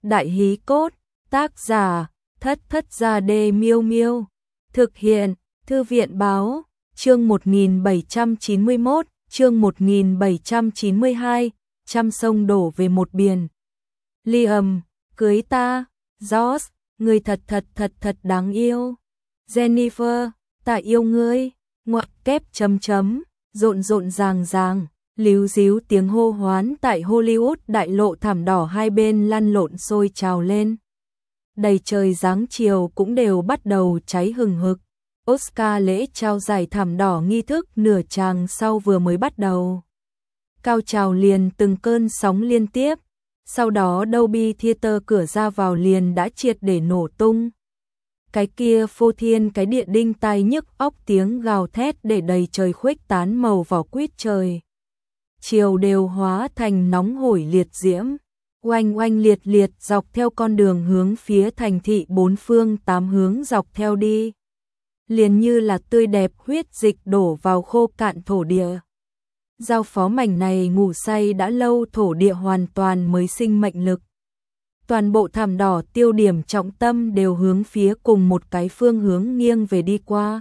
Đại hí cốt, tác giả, Thất Thất Gia Đê Miêu Miêu. Thực hiện, Thư viện báo, chương 1791, chương 1792, trăm sông đổ về một biển. Liam, cưới ta, George, người thật đáng yêu. Jennifer, ta yêu ngươi, ngoặc kép rộn ràng, líu díu tiếng hô hoán tại Hollywood đại lộ thảm đỏ hai bên lăn lộn sôi trào lên. Đầy trời giáng chiều cũng đều bắt đầu cháy hừng hực. Oscar lễ trao giải thảm đỏ nghi thức nửa chàng sau vừa mới bắt đầu. Cao trào liền từng cơn sóng liên tiếp, sau đó Dolby Theater cửa ra vào liền đã triệt để nổ tung. Cái kia phô thiên cái địa đinh tai nhức óc tiếng gào thét để đầy trời khuếch tán màu vỏ quýt trời. Chiều đều hóa thành nóng hổi liệt diễm, oanh oanh liệt liệt dọc theo con đường hướng phía thành thị bốn phương tám hướng dọc theo đi. Liền như là tươi đẹp huyết dịch đổ vào khô cạn thổ địa. Giao phó mảnh này ngủ say đã lâu thổ địa hoàn toàn mới sinh mệnh lực. Toàn bộ thảm đỏ tiêu điểm trọng tâm đều hướng phía cùng một cái phương hướng nghiêng về đi qua.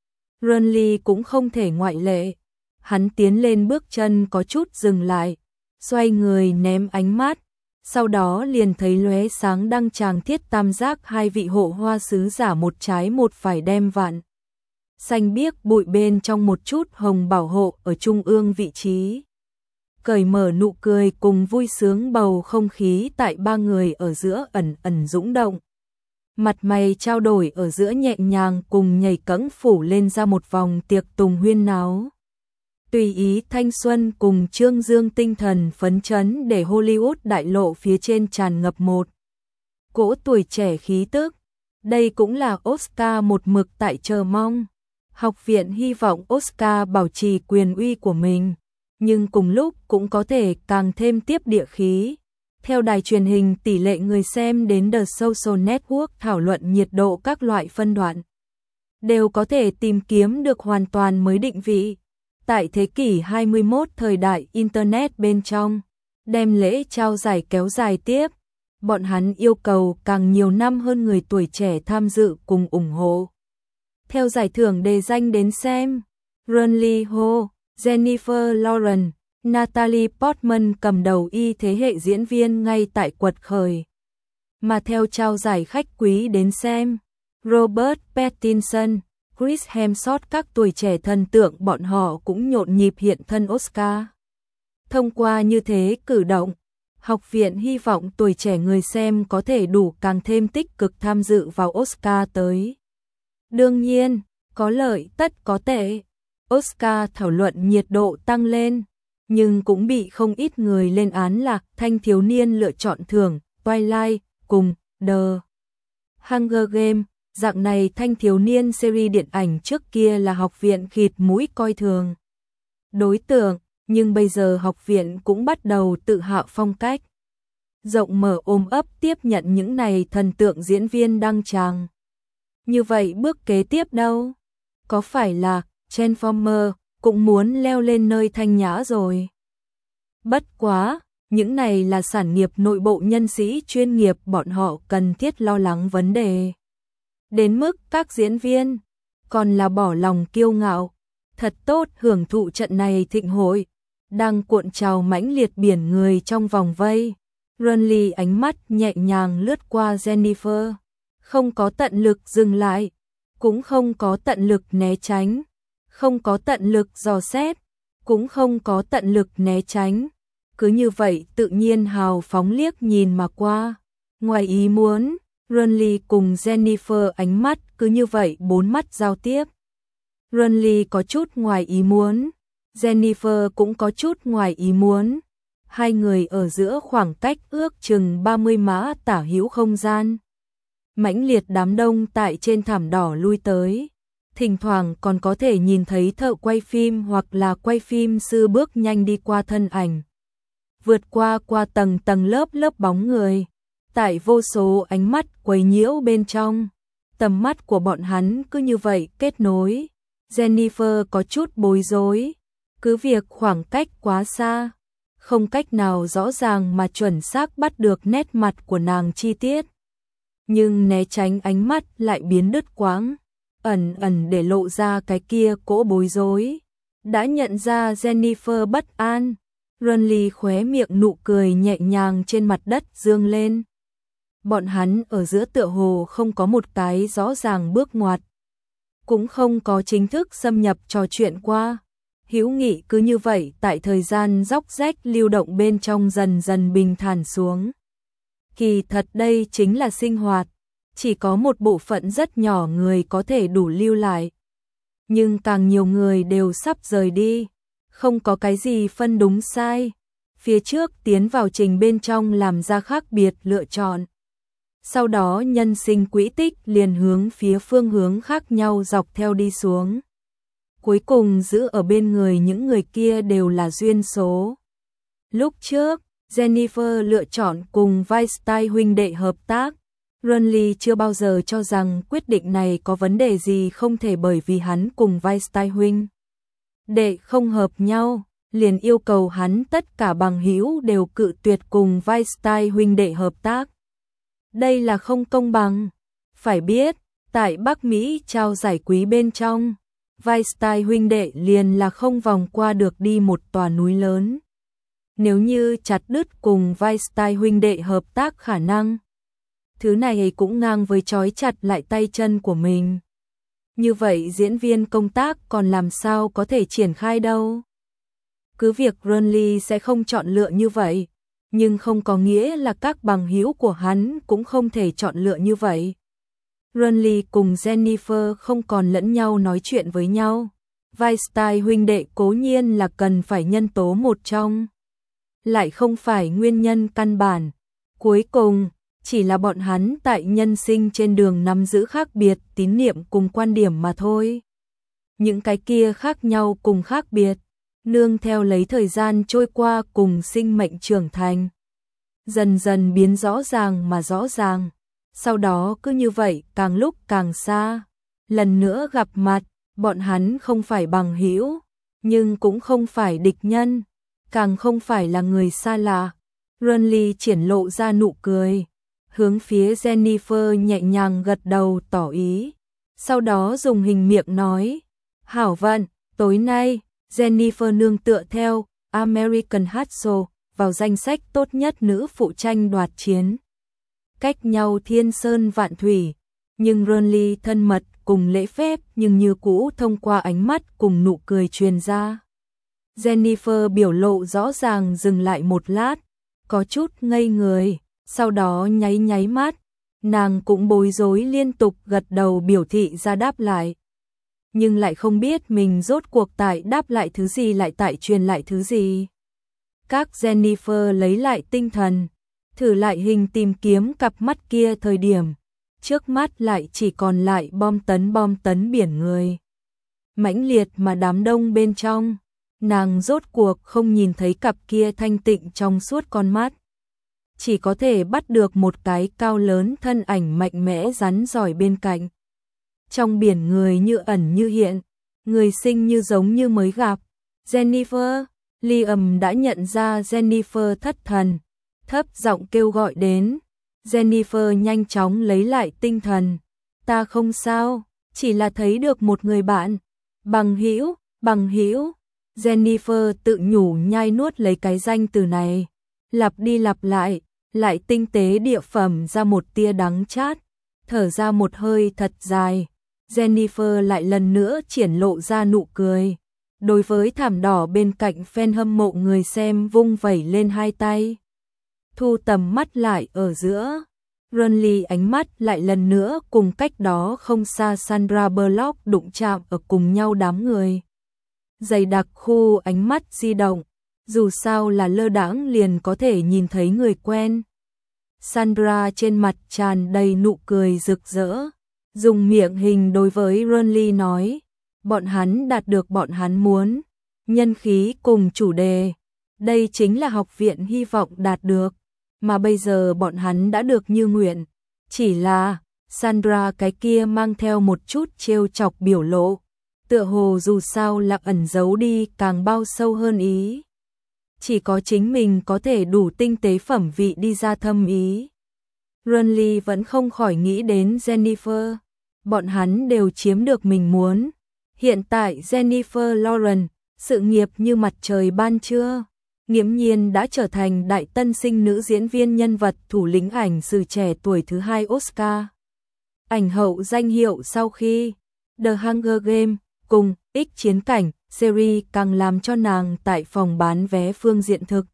Renly cũng không thể ngoại lệ. Hắn tiến lên bước chân có chút dừng lại, xoay người ném ánh mắt, sau đó liền thấy lóe sáng đăng tràng thiết tam giác hai vị hộ hoa sứ giả một trái một phải đem vạn. Xanh biếc bụi bên trong một chút hồng bảo hộ ở trung ương vị trí. Cởi mở nụ cười cùng vui sướng bầu không khí tại ba người ở giữa ẩn dũng động. Mặt mày trao đổi ở giữa nhẹ nhàng cùng nhảy cẫng phủ lên ra một vòng tiệc tùng huyên náo. Tùy ý thanh xuân cùng trương dương tinh thần phấn chấn để Hollywood đại lộ phía trên tràn ngập một cỗ tuổi trẻ khí tức. Đây cũng là Oscar một mực tại chờ mong. Học viện hy vọng Oscar bảo trì quyền uy của mình, nhưng cùng lúc cũng có thể càng thêm tiếp địa khí. Theo đài truyền hình tỷ lệ người xem đến The Social Network thảo luận nhiệt độ các loại phân đoạn, đều có thể tìm kiếm được hoàn toàn mới định vị. Tại thế kỷ 21 thời đại Internet bên trong, đem lễ trao giải kéo dài tiếp, bọn hắn yêu cầu càng nhiều năm hơn người tuổi trẻ tham dự cùng ủng hộ. Theo giải thưởng đề danh đến xem, Renly Ho, Jennifer Lawrence, Natalie Portman cầm đầu y thế hệ diễn viên ngay tại quật khởi. Mà theo trao giải khách quý đến xem, Robert Pattinson, Chris Hemsworth các tuổi trẻ thần tượng bọn họ cũng nhộn nhịp hiện thân Oscar. Thông qua như thế cử động, học viện hy vọng tuổi trẻ người xem có thể đủ càng thêm tích cực tham dự vào Oscar tới. Đương nhiên, có lợi tất có tệ. Oscar thảo luận nhiệt độ tăng lên, nhưng cũng bị không ít người lên án là thanh thiếu niên lựa chọn thưởng Twilight cùng The Hunger Games. Dạng này thanh thiếu niên series điện ảnh trước kia là học viện khịt mũi coi thường đối tượng, nhưng bây giờ học viện cũng bắt đầu tự hạ phong cách. Rộng mở ôm ấp tiếp nhận những này thần tượng diễn viên đăng tràng. Như vậy bước kế tiếp đâu? Có phải là Transformer cũng muốn leo lên nơi thanh nhã rồi? Bất quá, những này là sản nghiệp nội bộ nhân sĩ chuyên nghiệp, bọn họ cần thiết lo lắng vấn đề. Đến mức các diễn viên còn là bỏ lòng kiêu ngạo, thật tốt hưởng thụ trận này thịnh hội, đang cuộn trào mãnh liệt biển người trong vòng vây. Renly ánh mắt nhẹ nhàng lướt qua Jennifer, không có tận lực dừng lại, cũng không có tận lực né tránh, không có tận lực dò xét, cũng không có tận lực né tránh. Cứ như vậy tự nhiên hào phóng liếc nhìn mà qua. Ngoài ý muốn, Renly cùng Jennifer ánh mắt cứ như vậy bốn mắt giao tiếp. Renly có chút ngoài ý muốn, Jennifer cũng có chút ngoài ý muốn. Hai người ở giữa khoảng cách ước chừng 30 mã tả hữu không gian. Mãnh liệt đám đông tại trên thảm đỏ lui tới. Thỉnh thoảng còn có thể nhìn thấy thợ quay phim hoặc là quay phim sư bước nhanh đi qua thân ảnh. Vượt qua tầng lớp bóng người. Tại vô số ánh mắt quấy nhiễu bên trong, tầm mắt của bọn hắn cứ như vậy kết nối. Jennifer có chút bối rối, cứ việc khoảng cách quá xa, không cách nào rõ ràng mà chuẩn xác bắt được nét mặt của nàng chi tiết. Nhưng né tránh ánh mắt lại biến đứt quãng, ẩn ẩn để lộ ra cái kia cỗ bối rối. Đã nhận ra Jennifer bất an, Renly khóe miệng nụ cười nhẹ nhàng trên mặt đất dương lên. Bọn hắn ở giữa tựa hồ không có một cái rõ ràng bước ngoặt, cũng không có chính thức xâm nhập trò chuyện qua. Hữu nghị cứ như vậy tại thời gian róc rách lưu động bên trong dần dần bình thản xuống. Kỳ thật đây chính là sinh hoạt, chỉ có một bộ phận rất nhỏ người có thể đủ lưu lại. Nhưng càng nhiều người đều sắp rời đi, không có cái gì phân đúng sai. Phía trước tiến vào trình bên trong làm ra khác biệt lựa chọn. Sau đó nhân sinh quỹ tích liền hướng phía phương hướng khác nhau dọc theo đi xuống. Cuối cùng giữ ở bên người những người kia đều là duyên số. Lúc trước, Jennifer lựa chọn cùng Weinstein huynh đệ hợp tác. Renly chưa bao giờ cho rằng quyết định này có vấn đề gì không thể, bởi vì hắn cùng Weinstein huynh đệ không hợp nhau, liền yêu cầu hắn tất cả bằng hữu đều cự tuyệt cùng Weinstein huynh đệ hợp tác. Đây là không công bằng. Phải biết, tại Bắc Mỹ trao giải quý bên trong, Weinstein huynh đệ liền là không vòng qua được đi một tòa núi lớn. Nếu như chặt đứt cùng Weinstein huynh đệ hợp tác khả năng, thứ này cũng ngang với trói chặt lại tay chân của mình. Như vậy diễn viên công tác còn làm sao có thể triển khai đâu. Cứ việc Renly sẽ không chọn lựa như vậy, nhưng không có nghĩa là các bằng hữu của hắn cũng không thể chọn lựa như vậy. Renly cùng Jennifer không còn lẫn nhau nói chuyện với nhau. Weinstein huynh đệ cố nhiên là cần phải nhân tố một trong, lại không phải nguyên nhân căn bản. Cuối cùng, chỉ là bọn hắn tại nhân sinh trên đường nắm giữ khác biệt tín niệm cùng quan điểm mà thôi. Những cái kia khác nhau cùng khác biệt, nương theo lấy thời gian trôi qua cùng sinh mệnh trưởng thành, dần dần biến rõ ràng mà rõ ràng. Sau đó cứ như vậy càng lúc càng xa. Lần nữa gặp mặt, bọn hắn không phải bằng hữu, nhưng cũng không phải địch nhân, càng không phải là người xa lạ. Renly triển lộ ra nụ cười, hướng phía Jennifer nhẹ nhàng gật đầu tỏ ý. Sau đó dùng hình miệng nói, hảo vận, tối nay, Jennifer nương tựa theo American Hustle vào danh sách tốt nhất nữ phụ tranh đoạt chiến. Cách nhau thiên sơn vạn thủy, nhưng Renly thân mật cùng lễ phép nhưng như cũ thông qua ánh mắt cùng nụ cười truyền ra. Jennifer biểu lộ rõ ràng dừng lại một lát, có chút ngây người, sau đó nháy nháy mắt, nàng cũng bối rối liên tục gật đầu biểu thị ra đáp lại. Nhưng lại không biết mình rốt cuộc tại đáp lại thứ gì, lại tại truyền lại thứ gì. Các Jennifer lấy lại tinh thần, thử lại hình tìm kiếm cặp mắt kia thời điểm, trước mắt lại chỉ còn lại bom tấn biển người. Mãnh liệt mà đám đông bên trong, nàng rốt cuộc không nhìn thấy cặp kia thanh tịnh trong suốt con mắt. Chỉ có thể bắt được một cái cao lớn thân ảnh mạnh mẽ rắn giỏi bên cạnh. Trong biển người như ẩn như hiện, người sinh như giống như mới gặp. Jennifer, Liam đã nhận ra Jennifer thất thần, thấp giọng kêu gọi đến. Jennifer nhanh chóng lấy lại tinh thần. Ta không sao, chỉ là thấy được một người bạn. Bằng hữu, bằng hữu. Jennifer tự nhủ nhai nuốt lấy cái danh từ này, lặp đi lặp lại tinh tế địa phẩm ra một tia đắng chát, thở ra một hơi thật dài. Jennifer lại lần nữa triển lộ ra nụ cười. Đối với thảm đỏ bên cạnh fan hâm mộ người xem vung vẩy lên hai tay. Thu tầm mắt lại ở giữa. Renly ánh mắt lại lần nữa cùng cách đó không xa Sandra Bullock đụng chạm ở cùng nhau đám người. Dày đặc khu ánh mắt di động, dù sao là lơ đãng liền có thể nhìn thấy người quen. Sandra trên mặt tràn đầy nụ cười rực rỡ, dùng miệng hình đối với Renly nói, bọn hắn đạt được bọn hắn muốn, nhân khí cùng chủ đề, đây chính là học viện hy vọng đạt được, mà bây giờ bọn hắn đã được như nguyện, chỉ là, Sandra cái kia mang theo một chút trêu chọc biểu lộ, tựa hồ dù sao là ẩn giấu đi càng bao sâu hơn ý. Chỉ có chính mình có thể đủ tinh tế phẩm vị đi ra thâm ý. Renly vẫn không khỏi nghĩ đến Jennifer. Bọn hắn đều chiếm được mình muốn. Hiện tại Jennifer Lawrence, sự nghiệp như mặt trời ban trưa, nghiễm nhiên đã trở thành đại tân sinh nữ diễn viên nhân vật thủ lĩnh ảnh sử trẻ tuổi thứ 2 Oscar. Ảnh hậu danh hiệu sau khi The Hunger Games cùng X Chiến Cảnh series càng làm cho nàng tại phòng bán vé phương diện thực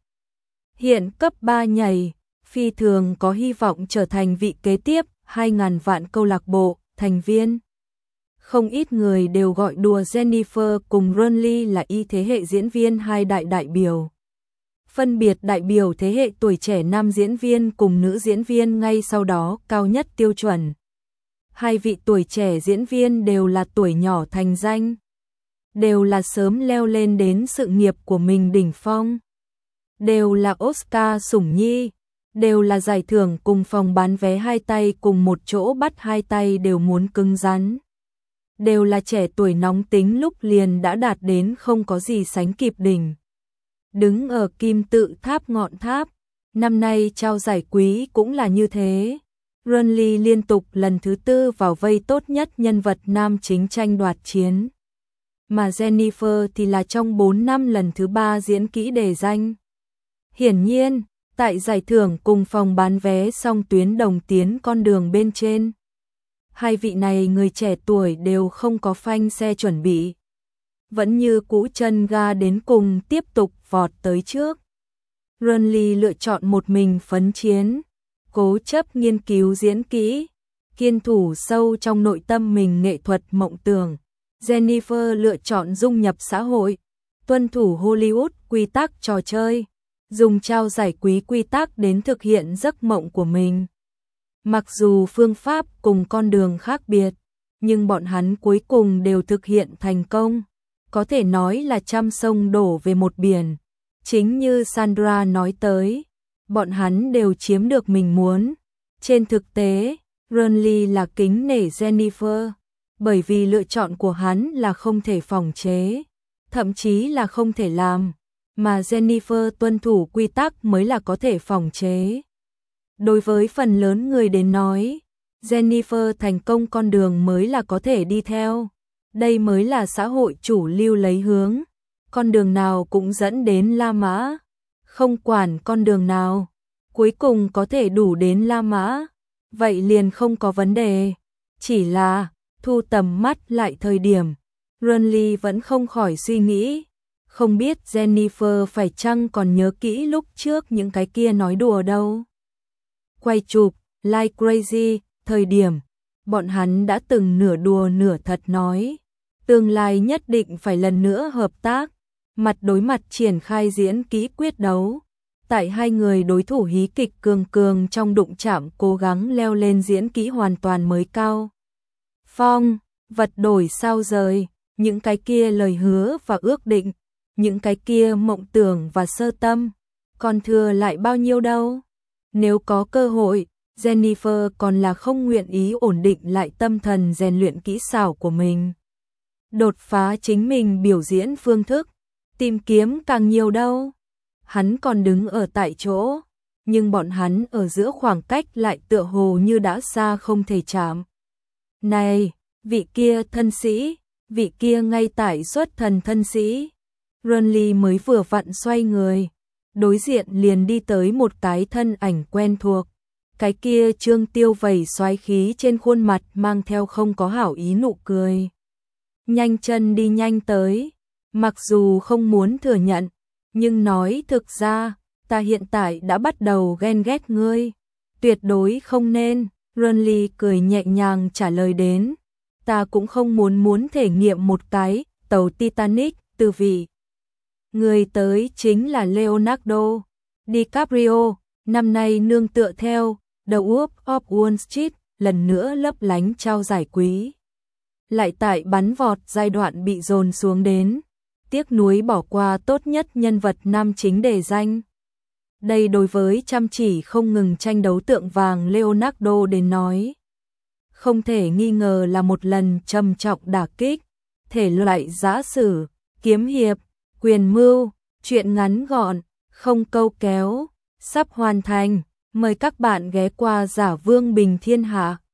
hiện cấp 3 nhảy, phi thường có hy vọng trở thành vị kế tiếp 2.000 vạn câu lạc bộ thành viên. Không ít người đều gọi đùa Jennifer cùng Renly là y thế hệ diễn viên hai đại biểu. Phân biệt đại biểu thế hệ tuổi trẻ nam diễn viên cùng nữ diễn viên ngay sau đó cao nhất tiêu chuẩn. Hai vị tuổi trẻ diễn viên đều là tuổi nhỏ thành danh, đều là sớm leo lên đến sự nghiệp của mình đỉnh phong, đều là Oscar sủng nhi, đều là giải thưởng cùng phòng bán vé hai tay cùng một chỗ bắt hai tay đều muốn cứng rắn. Đều là trẻ tuổi nóng tính lúc liền đã đạt đến không có gì sánh kịp đỉnh. Đứng ở kim tự tháp ngọn tháp, năm nay trao giải quý cũng là như thế. Renly liên tục lần thứ 4 vào vây tốt nhất nhân vật nam chính tranh đoạt chiến. Mà Jennifer thì là trong 4 năm lần thứ 3 diễn kỹ đề danh. Hiển nhiên, tại giải thưởng cùng phòng bán vé song tuyến đồng tiến con đường bên trên. Hai vị này người trẻ tuổi đều không có phanh xe chuẩn bị. Vẫn như cũ chân ga đến cùng tiếp tục vọt tới trước. Renly lựa chọn một mình phấn chiến, cố chấp nghiên cứu diễn kỹ, kiên thủ sâu trong nội tâm mình nghệ thuật mộng tưởng. Jennifer lựa chọn dung nhập xã hội, tuân thủ Hollywood quy tắc trò chơi, dùng trao giải quý quy tắc đến thực hiện giấc mộng của mình. Mặc dù phương pháp cùng con đường khác biệt, nhưng bọn hắn cuối cùng đều thực hiện thành công, có thể nói là trăm sông đổ về một biển. Chính như Sandra nói tới, bọn hắn đều chiếm được mình muốn. Trên thực tế, Renly là kính nể Jennifer, bởi vì lựa chọn của hắn là không thể phòng chế, thậm chí là không thể làm, mà Jennifer tuân thủ quy tắc mới là có thể phòng chế. Đối với phần lớn người đến nói, Jennifer thành công con đường mới là có thể đi theo. Đây mới là xã hội chủ lưu lấy hướng. Con đường nào cũng dẫn đến La Mã. Không quản con đường nào, cuối cùng có thể đủ đến La Mã. Vậy liền không có vấn đề. Chỉ là, thu tầm mắt lại thời điểm, Renly vẫn không khỏi suy nghĩ. Không biết Jennifer phải chăng còn nhớ kỹ lúc trước những cái kia nói đùa đâu. Quay chụp, like crazy, thời điểm, bọn hắn đã từng nửa đùa nửa thật nói. Tương lai nhất định phải lần nữa hợp tác, mặt đối mặt triển khai diễn kỹ quyết đấu. Tại hai người đối thủ hí kịch cường trong đụng chạm cố gắng leo lên diễn kỹ hoàn toàn mới cao. Phong, vật đổi sao rời, những cái kia lời hứa và ước định, những cái kia mộng tưởng và sơ tâm, còn thừa lại bao nhiêu đâu. Nếu có cơ hội, Jennifer còn là không nguyện ý ổn định lại tâm thần rèn luyện kỹ xảo của mình. Đột phá chính mình biểu diễn phương thức, tìm kiếm càng nhiều đâu. Hắn còn đứng ở tại chỗ, nhưng bọn hắn ở giữa khoảng cách lại tựa hồ như đã xa không thể chạm. Này, vị kia thân sĩ, vị kia ngay tại xuất thần thân sĩ. Renly mới vừa vặn xoay người, đối diện liền đi tới một cái thân ảnh quen thuộc. Cái kia Trương Tiêu vẩy xoáy khí trên khuôn mặt mang theo không có hảo ý nụ cười. Nhanh chân đi nhanh tới, mặc dù không muốn thừa nhận, nhưng nói thực ra, ta hiện tại đã bắt đầu ghen ghét ngươi. Tuyệt đối không nên, Renly cười nhẹ nhàng trả lời đến. Ta cũng không muốn thể nghiệm một cái tàu Titanic tư vị. Người tới chính là Leonardo DiCaprio, năm nay nương tựa theo The Wolf of Wall Street, lần nữa lấp lánh trao giải quý. Lại tại bắn vọt giai đoạn bị dồn xuống đến, tiếc nuối bỏ qua tốt nhất nhân vật nam chính đề danh. Đây đối với chăm chỉ không ngừng tranh đấu tượng vàng Leonardo đến nói, không thể nghi ngờ là một lần trầm trọng đả kích. Thể loại giã sử, kiếm hiệp, quyền mưu, truyện ngắn gọn, không câu kéo, sắp hoàn thành. Mời các bạn ghé qua Giả Vương Bình Thiên Hạ.